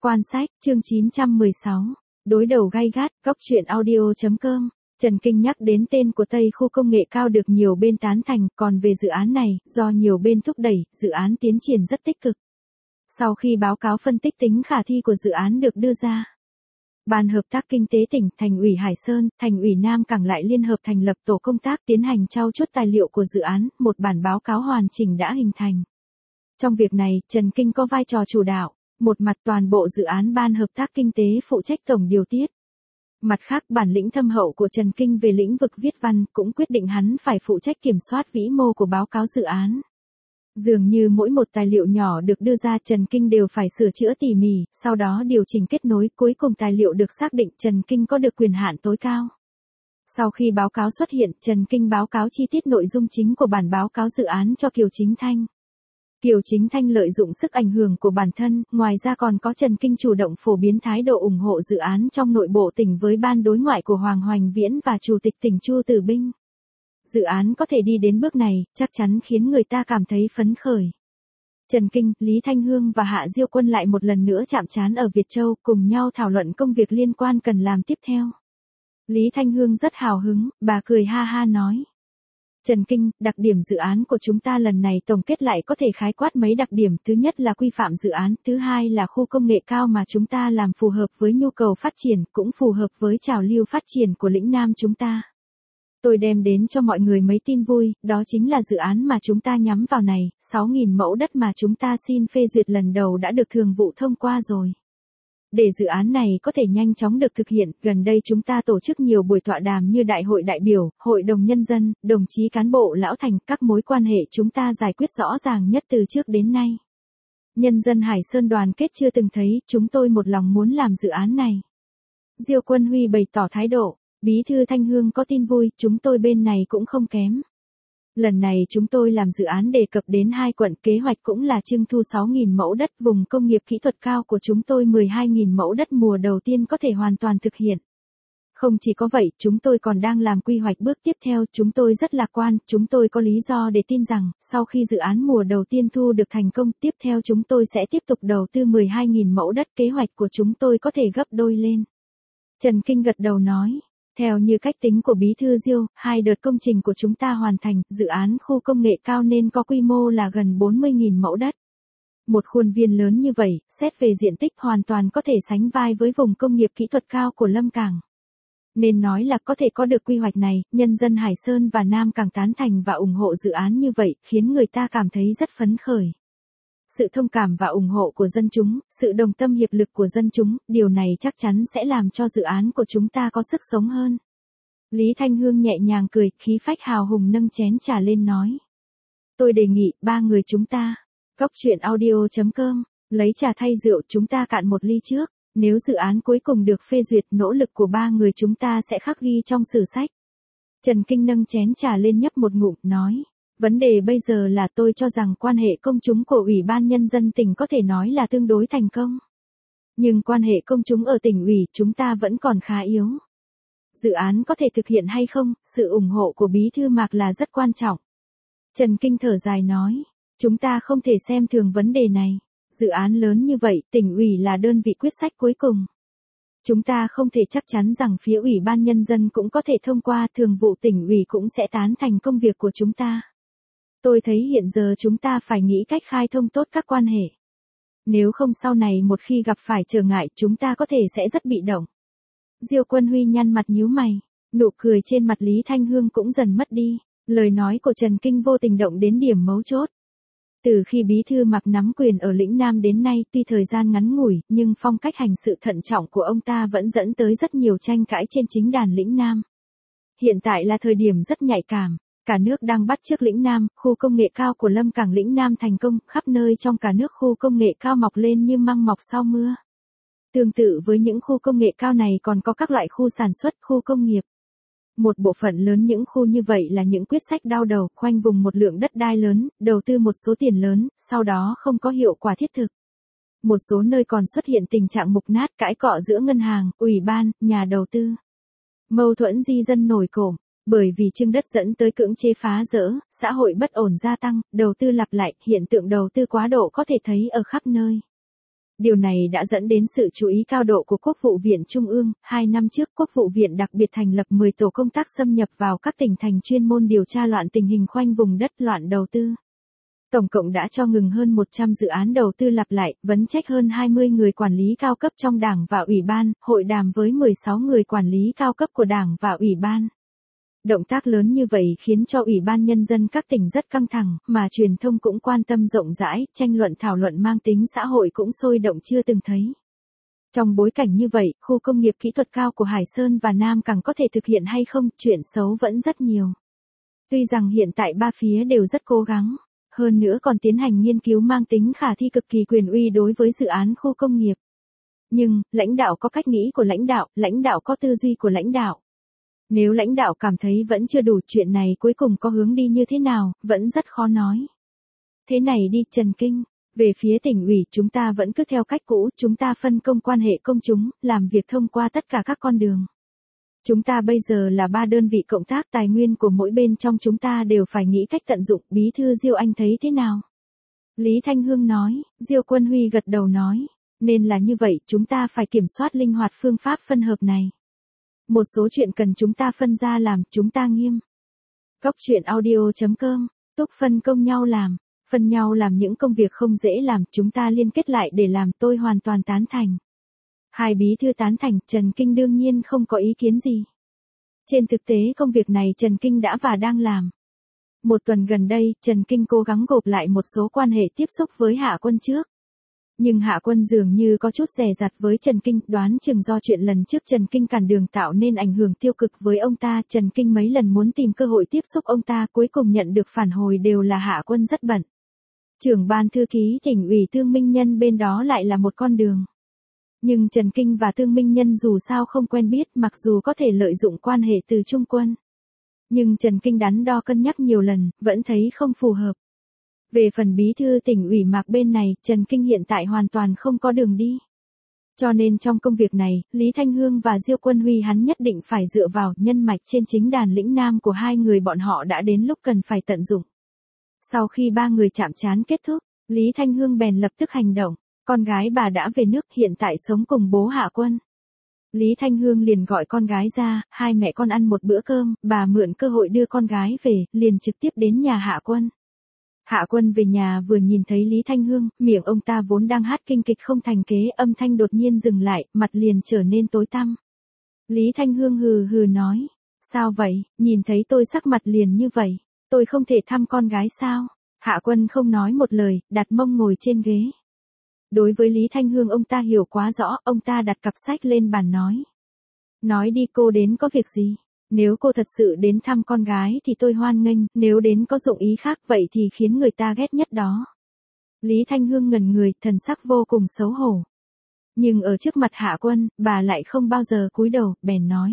Quan sách, chương 916. Đối đầu gay gắt, góc truyện audio.com. Trần Kinh nhắc đến tên của Tây khu công nghệ cao được nhiều bên tán thành, còn về dự án này, do nhiều bên thúc đẩy, dự án tiến triển rất tích cực. Sau khi báo cáo phân tích tính khả thi của dự án được đưa ra, Ban Hợp tác Kinh tế tỉnh, Thành ủy Hải Sơn, Thành ủy Nam Cảng lại liên hợp thành lập tổ công tác tiến hành trau chuốt tài liệu của dự án, một bản báo cáo hoàn chỉnh đã hình thành. Trong việc này, Trần Kinh có vai trò chủ đạo, một mặt toàn bộ dự án Ban Hợp tác Kinh tế phụ trách tổng điều tiết. Mặt khác bản lĩnh thâm hậu của Trần Kinh về lĩnh vực viết văn cũng quyết định hắn phải phụ trách kiểm soát vĩ mô của báo cáo dự án. Dường như mỗi một tài liệu nhỏ được đưa ra Trần Kinh đều phải sửa chữa tỉ mỉ, sau đó điều chỉnh kết nối, cuối cùng tài liệu được xác định Trần Kinh có được quyền hạn tối cao. Sau khi báo cáo xuất hiện, Trần Kinh báo cáo chi tiết nội dung chính của bản báo cáo dự án cho Kiều Chính Thanh. Kiều Chính Thanh lợi dụng sức ảnh hưởng của bản thân, ngoài ra còn có Trần Kinh chủ động phổ biến thái độ ủng hộ dự án trong nội bộ tỉnh với ban đối ngoại của Hoàng Hoành Viễn và Chủ tịch tỉnh Chu Tử Binh. Dự án có thể đi đến bước này, chắc chắn khiến người ta cảm thấy phấn khởi. Trần Kinh, Lý Thanh Hương và Hạ Diêu Quân lại một lần nữa chạm trán ở Việt Châu, cùng nhau thảo luận công việc liên quan cần làm tiếp theo. Lý Thanh Hương rất hào hứng, bà cười ha ha nói. Trần Kinh, đặc điểm dự án của chúng ta lần này tổng kết lại có thể khái quát mấy đặc điểm, thứ nhất là quy phạm dự án, thứ hai là khu công nghệ cao mà chúng ta làm phù hợp với nhu cầu phát triển, cũng phù hợp với trào lưu phát triển của lĩnh Nam chúng ta. Tôi đem đến cho mọi người mấy tin vui, đó chính là dự án mà chúng ta nhắm vào này, 6.000 mẫu đất mà chúng ta xin phê duyệt lần đầu đã được thường vụ thông qua rồi. Để dự án này có thể nhanh chóng được thực hiện, gần đây chúng ta tổ chức nhiều buổi tọa đàm như đại hội đại biểu, hội đồng nhân dân, đồng chí cán bộ lão thành, các mối quan hệ chúng ta giải quyết rõ ràng nhất từ trước đến nay. Nhân dân Hải Sơn đoàn kết chưa từng thấy, chúng tôi một lòng muốn làm dự án này. Diêu Quân Huy bày tỏ thái độ, Bí thư Thanh Hương có tin vui, chúng tôi bên này cũng không kém. Lần này chúng tôi làm dự án đề cập đến 2 quận, kế hoạch cũng là trưng thu 6.000 mẫu đất, vùng công nghiệp kỹ thuật cao của chúng tôi 12.000 mẫu đất mùa đầu tiên có thể hoàn toàn thực hiện. Không chỉ có vậy, chúng tôi còn đang làm quy hoạch bước tiếp theo, chúng tôi rất lạc quan, chúng tôi có lý do để tin rằng, sau khi dự án mùa đầu tiên thu được thành công, tiếp theo chúng tôi sẽ tiếp tục đầu tư 12.000 mẫu đất, kế hoạch của chúng tôi có thể gấp đôi lên. Trần Kinh gật đầu nói. Theo như cách tính của Bí thư Diêu, 2 đợt công trình của chúng ta hoàn thành, dự án khu công nghệ cao nên có quy mô là gần 40.000 mẫu đất. Một khuôn viên lớn như vậy, xét về diện tích hoàn toàn có thể sánh vai với vùng công nghiệp kỹ thuật cao của Lâm Cảng. Nên nói là có thể có được quy hoạch này, nhân dân Hải Sơn và Nam Cảng tán thành và ủng hộ dự án như vậy, khiến người ta cảm thấy rất phấn khởi. Sự thông cảm và ủng hộ của dân chúng, sự đồng tâm hiệp lực của dân chúng, điều này chắc chắn sẽ làm cho dự án của chúng ta có sức sống hơn. Lý Thanh Hương nhẹ nhàng cười, khí phách hào hùng nâng chén trà lên nói. Tôi đề nghị, 3 người chúng ta, góc truyện audio.com, lấy trà thay rượu, chúng ta cạn một ly trước, nếu dự án cuối cùng được phê duyệt, nỗ lực của 3 người chúng ta sẽ khắc ghi trong sử sách. Trần Kinh nâng chén trà lên nhấp một ngụm, nói. Vấn đề bây giờ là tôi cho rằng quan hệ công chúng của Ủy ban Nhân dân tỉnh có thể nói là tương đối thành công. Nhưng quan hệ công chúng ở tỉnh ủy chúng ta vẫn còn khá yếu. Dự án có thể thực hiện hay không, sự ủng hộ của Bí thư Mạc là rất quan trọng. Trần Kinh thở dài nói, chúng ta không thể xem thường vấn đề này. Dự án lớn như vậy, tỉnh ủy là đơn vị quyết sách cuối cùng. Chúng ta không thể chắc chắn rằng phía Ủy ban Nhân dân cũng có thể thông qua, thường vụ tỉnh ủy cũng sẽ tán thành công việc của chúng ta. Tôi thấy hiện giờ chúng ta phải nghĩ cách khai thông tốt các quan hệ. Nếu không sau này một khi gặp phải trở ngại chúng ta có thể sẽ rất bị động. Diêu Quân Huy nhăn mặt nhíu mày, nụ cười trên mặt Lý Thanh Hương cũng dần mất đi, lời nói của Trần Kinh vô tình động đến điểm mấu chốt. Từ khi Bí thư Mạc nắm quyền ở lĩnh Nam đến nay tuy thời gian ngắn ngủi, nhưng phong cách hành sự thận trọng của ông ta vẫn dẫn tới rất nhiều tranh cãi trên chính đàn lĩnh Nam. Hiện tại là thời điểm rất nhạy cảm. Cả nước đang bắt chước lĩnh Nam, khu công nghệ cao của Lâm Cảng lĩnh Nam thành công, khắp nơi trong cả nước khu công nghệ cao mọc lên như măng mọc sau mưa. Tương tự với những khu công nghệ cao này còn có các loại khu sản xuất, khu công nghiệp. Một bộ phận lớn những khu như vậy là những quyết sách đau đầu, khoanh vùng một lượng đất đai lớn, đầu tư một số tiền lớn, sau đó không có hiệu quả thiết thực. Một số nơi còn xuất hiện tình trạng mục nát, cãi cọ giữa ngân hàng, ủy ban, nhà đầu tư. Mâu thuẫn di dân nổi cộm. Bởi vì trưng đất dẫn tới cưỡng chế phá dỡ, xã hội bất ổn gia tăng, đầu tư lặp lại, hiện tượng đầu tư quá độ có thể thấy ở khắp nơi. Điều này đã dẫn đến sự chú ý cao độ của Quốc vụ viện Trung ương. 2 năm trước, Quốc vụ viện đặc biệt thành lập 10 tổ công tác xâm nhập vào các tỉnh thành chuyên môn điều tra loạn tình hình khoanh vùng đất loạn đầu tư. Tổng cộng đã cho ngừng hơn 100 dự án đầu tư lặp lại, vấn trách hơn 20 người quản lý cao cấp trong Đảng và Ủy ban, hội đàm với 16 người quản lý cao cấp của Đảng và Ủy ban. Động tác lớn như vậy khiến cho Ủy ban Nhân dân các tỉnh rất căng thẳng, mà truyền thông cũng quan tâm rộng rãi, tranh luận thảo luận mang tính xã hội cũng sôi động chưa từng thấy. Trong bối cảnh như vậy, khu công nghiệp kỹ thuật cao của Hải Sơn và Nam Cảng có thể thực hiện hay không, chuyện xấu vẫn rất nhiều. Tuy rằng hiện tại ba phía đều rất cố gắng, hơn nữa còn tiến hành nghiên cứu mang tính khả thi cực kỳ quyền uy đối với dự án khu công nghiệp. Nhưng, lãnh đạo có cách nghĩ của lãnh đạo có tư duy của lãnh đạo. Nếu lãnh đạo cảm thấy vẫn chưa đủ, chuyện này cuối cùng có hướng đi như thế nào, vẫn rất khó nói. Thế này đi, Trần Kinh. Về phía tỉnh ủy, chúng ta vẫn cứ theo cách cũ, chúng ta phân công quan hệ công chúng, làm việc thông qua tất cả các con đường. Chúng ta bây giờ là 3 đơn vị cộng tác, tài nguyên của mỗi bên trong chúng ta đều phải nghĩ cách tận dụng. Bí thư Diêu anh thấy thế nào? Lý Thanh Hương nói. Diêu Quân Huy gật đầu nói. Nên là như vậy, chúng ta phải kiểm soát linh hoạt phương pháp phân hợp này. Một số chuyện cần chúng ta phân ra làm, chúng ta nghiêm. Góc chuyện audio.com, túc phân công nhau làm, phân nhau làm những công việc không dễ làm, chúng ta liên kết lại để làm, tôi hoàn toàn tán thành. Hai bí thư tán thành, Trần Kinh đương nhiên không có ý kiến gì. Trên thực tế công việc này Trần Kinh đã và đang làm. Một tuần gần đây, Trần Kinh cố gắng gộp lại một số quan hệ tiếp xúc với Hạ Quân trước. Nhưng Hạ Quân dường như có chút dè dặt với Trần Kinh, đoán chừng do chuyện lần trước Trần Kinh cản đường tạo nên ảnh hưởng tiêu cực với ông ta. Trần Kinh mấy lần muốn tìm cơ hội tiếp xúc ông ta, cuối cùng nhận được phản hồi đều là Hạ Quân rất bận. Trưởng ban thư ký tỉnh ủy Tương Minh Nhân bên đó lại là một con đường. Nhưng Trần Kinh và Tương Minh Nhân dù sao không quen biết, mặc dù có thể lợi dụng quan hệ từ Trung Quân. Nhưng Trần Kinh đắn đo cân nhắc nhiều lần, vẫn thấy không phù hợp. Về phần bí thư tỉnh ủy Mạc bên này, Trần Kinh hiện tại hoàn toàn không có đường đi. Cho nên trong công việc này, Lý Thanh Hương và Diêu Quân Huy hắn nhất định phải dựa vào nhân mạch trên chính đàn lĩnh nam của hai người bọn họ đã đến lúc cần phải tận dụng. Sau khi ba người chạm trán kết thúc, Lý Thanh Hương bèn lập tức hành động. Con gái bà đã về nước, hiện tại sống cùng bố Hạ Quân. Lý Thanh Hương liền gọi con gái ra, hai mẹ con ăn một bữa cơm, bà mượn cơ hội đưa con gái về, liền trực tiếp đến nhà Hạ Quân. Hạ Quân về nhà vừa nhìn thấy Lý Thanh Hương, miệng ông ta vốn đang hát kinh kịch không thành kế, âm thanh đột nhiên dừng lại, mặt liền trở nên tối tăm. Lý Thanh Hương hừ hừ nói, sao vậy, nhìn thấy tôi sắc mặt liền như vậy, tôi không thể thăm con gái sao? Hạ Quân không nói một lời, đặt mông ngồi trên ghế. Đối với Lý Thanh Hương ông ta hiểu quá rõ, ông ta đặt cặp sách lên bàn nói. Nói đi, cô đến có việc gì? Nếu cô thật sự đến thăm con gái thì tôi hoan nghênh, nếu đến có dụng ý khác vậy thì khiến người ta ghét nhất đó. Lý Thanh Hương ngẩn người, thần sắc vô cùng xấu hổ. Nhưng ở trước mặt Hạ Quân, bà lại không bao giờ cúi đầu, bèn nói.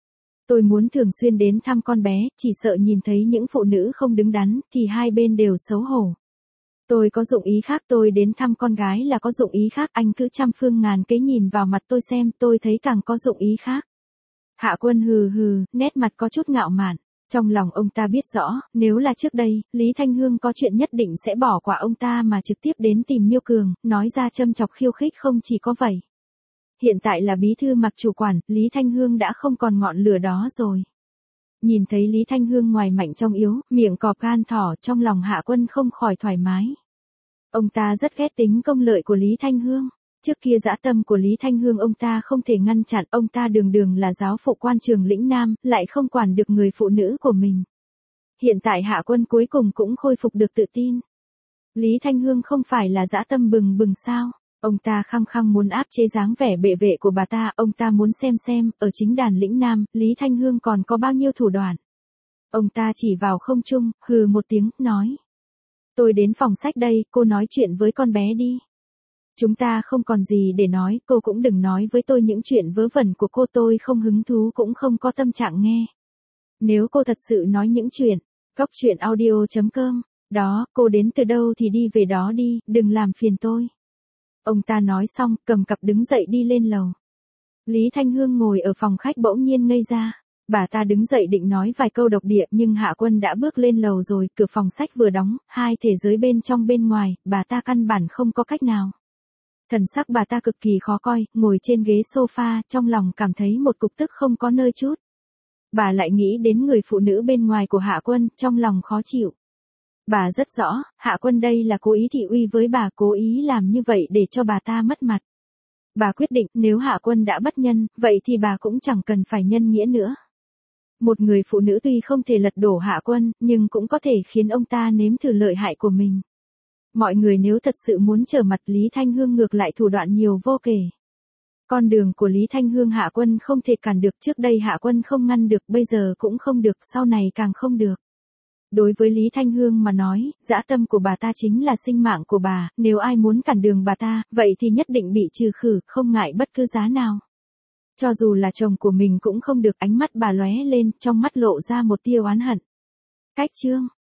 Tôi muốn thường xuyên đến thăm con bé, chỉ sợ nhìn thấy những phụ nữ không đứng đắn, thì hai bên đều xấu hổ. Tôi có dụng ý khác, tôi đến thăm con gái là có dụng ý khác, anh cứ trăm phương ngàn kế nhìn vào mặt tôi xem, tôi thấy càng có dụng ý khác. Hạ Quân hừ hừ, nét mặt có chút ngạo mạn. Trong lòng ông ta biết rõ, nếu là trước đây, Lý Thanh Hương có chuyện nhất định sẽ bỏ qua ông ta mà trực tiếp đến tìm Miêu Cường, nói ra châm chọc khiêu khích, không chỉ có vậy. Hiện tại là bí thư Mạc chủ quản, Lý Thanh Hương đã không còn ngọn lửa đó rồi. Nhìn thấy Lý Thanh Hương ngoài mạnh trong yếu, miệng cọp gan thỏ, trong lòng Hạ Quân không khỏi thoải mái. Ông ta rất ghét tính công lợi của Lý Thanh Hương. Trước kia dã tâm của Lý Thanh Hương ông ta không thể ngăn chặn, ông ta đường đường là giáo phụ quan trường lĩnh nam, lại không quản được người phụ nữ của mình. Hiện tại Hạ Quân cuối cùng cũng khôi phục được tự tin. Lý Thanh Hương không phải là dã tâm bừng bừng sao? Ông ta khăng khăng muốn áp chế dáng vẻ bệ vệ của bà ta, ông ta muốn xem, ở chính đàn lĩnh nam, Lý Thanh Hương còn có bao nhiêu thủ đoạn. Ông ta chỉ vào không trung, hừ một tiếng, nói. Tôi đến phòng sách đây, cô nói chuyện với con bé đi. Chúng ta không còn gì để nói, cô cũng đừng nói với tôi những chuyện vớ vẩn của cô, tôi không hứng thú cũng không có tâm trạng nghe. Nếu cô thật sự nói những chuyện, góc chuyện audio.com, đó, cô đến từ đâu thì đi về đó đi, đừng làm phiền tôi. Ông ta nói xong, cầm cặp đứng dậy đi lên lầu. Lý Thanh Hương ngồi ở phòng khách bỗng nhiên ngây ra. Bà ta đứng dậy định nói vài câu độc địa nhưng Hạ Quân đã bước lên lầu rồi, cửa phòng sách vừa đóng, hai thế giới bên trong bên ngoài, bà ta căn bản không có cách nào. Thần sắc bà ta cực kỳ khó coi, ngồi trên ghế sofa, trong lòng cảm thấy một cục tức không có nơi chút. Bà lại nghĩ đến người phụ nữ bên ngoài của Hạ Quân, trong lòng khó chịu. Bà rất rõ, Hạ Quân đây là cố ý thị uy với bà, cố ý làm như vậy để cho bà ta mất mặt. Bà quyết định, nếu Hạ Quân đã bất nhân, vậy thì bà cũng chẳng cần phải nhân nghĩa nữa. Một người phụ nữ tuy không thể lật đổ Hạ Quân, nhưng cũng có thể khiến ông ta nếm thử lợi hại của mình. Mọi người nếu thật sự muốn trở mặt Lý Thanh Hương ngược lại thủ đoạn nhiều vô kể. Con đường của Lý Thanh Hương Hạ Quân không thể cản được, trước đây Hạ Quân không ngăn được, bây giờ cũng không được, sau này càng không được. Đối với Lý Thanh Hương mà nói, dã tâm của bà ta chính là sinh mạng của bà, nếu ai muốn cản đường bà ta, vậy thì nhất định bị trừ khử, không ngại bất cứ giá nào. Cho dù là chồng của mình cũng không được, ánh mắt bà lóe lên, trong mắt lộ ra một tia oán hận. Cách chương